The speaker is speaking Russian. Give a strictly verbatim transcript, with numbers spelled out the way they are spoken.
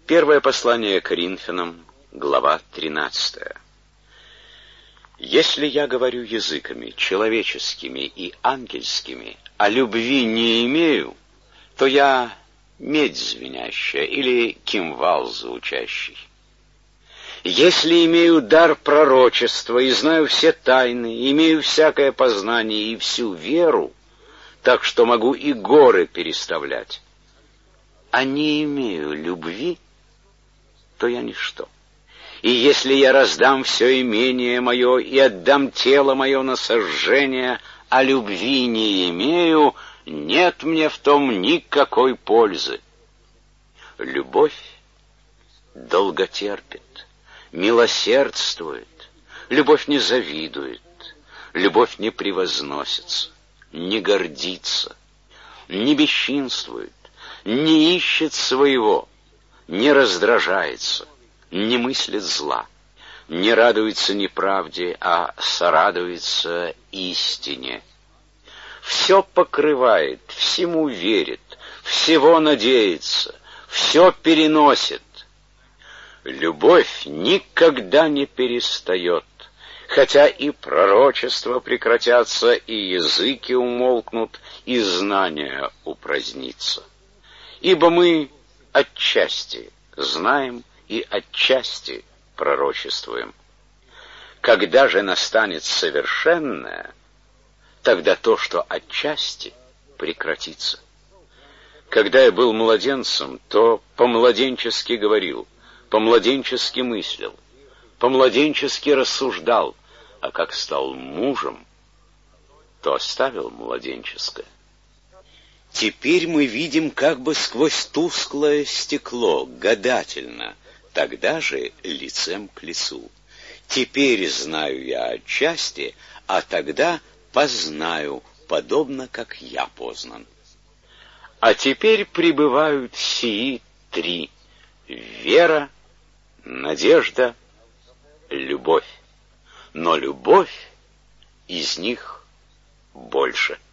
Первое послание Коринфянам, глава тринадцатая. Если я говорю языками человеческими и ангельскими, а любви не имею, то я медь звенящая или кимвал звучащий. Если имею дар пророчества и знаю все тайны, имею всякое познание и всю веру, так что могу и горы переставлять, а не имею любви, то я ничто. И если я раздам все имение мое и отдам тело мое на сожжение, а любви не имею, нет мне в том никакой пользы. Любовь долготерпит, милосердствует, любовь не завидует, любовь не превозносится, не гордится, не бесчинствует, не ищет своего, не раздражается, не мыслит зла, не радуется неправде, а сорадуется истине. Все покрывает, всему верит, всего надеется, все переносит. Любовь никогда не перестает, хотя и пророчества прекратятся, и языки умолкнут, и знания упразднится. Ибо мы отчасти знаем и отчасти пророчествуем. Когда же настанет совершенное, тогда то, что отчасти, прекратится. Когда я был младенцем, то по-младенчески говорил, по-младенчески мыслил, по-младенчески рассуждал, а как стал мужем, то оставил младенческое. Теперь мы видим как бы сквозь тусклое стекло, гадательно, тогда же лицем к лицу. Теперь знаю я отчасти, а тогда познаю, подобно как я познан. А теперь пребывают сии три: вера, надежда, любовь. Но любовь из них больше.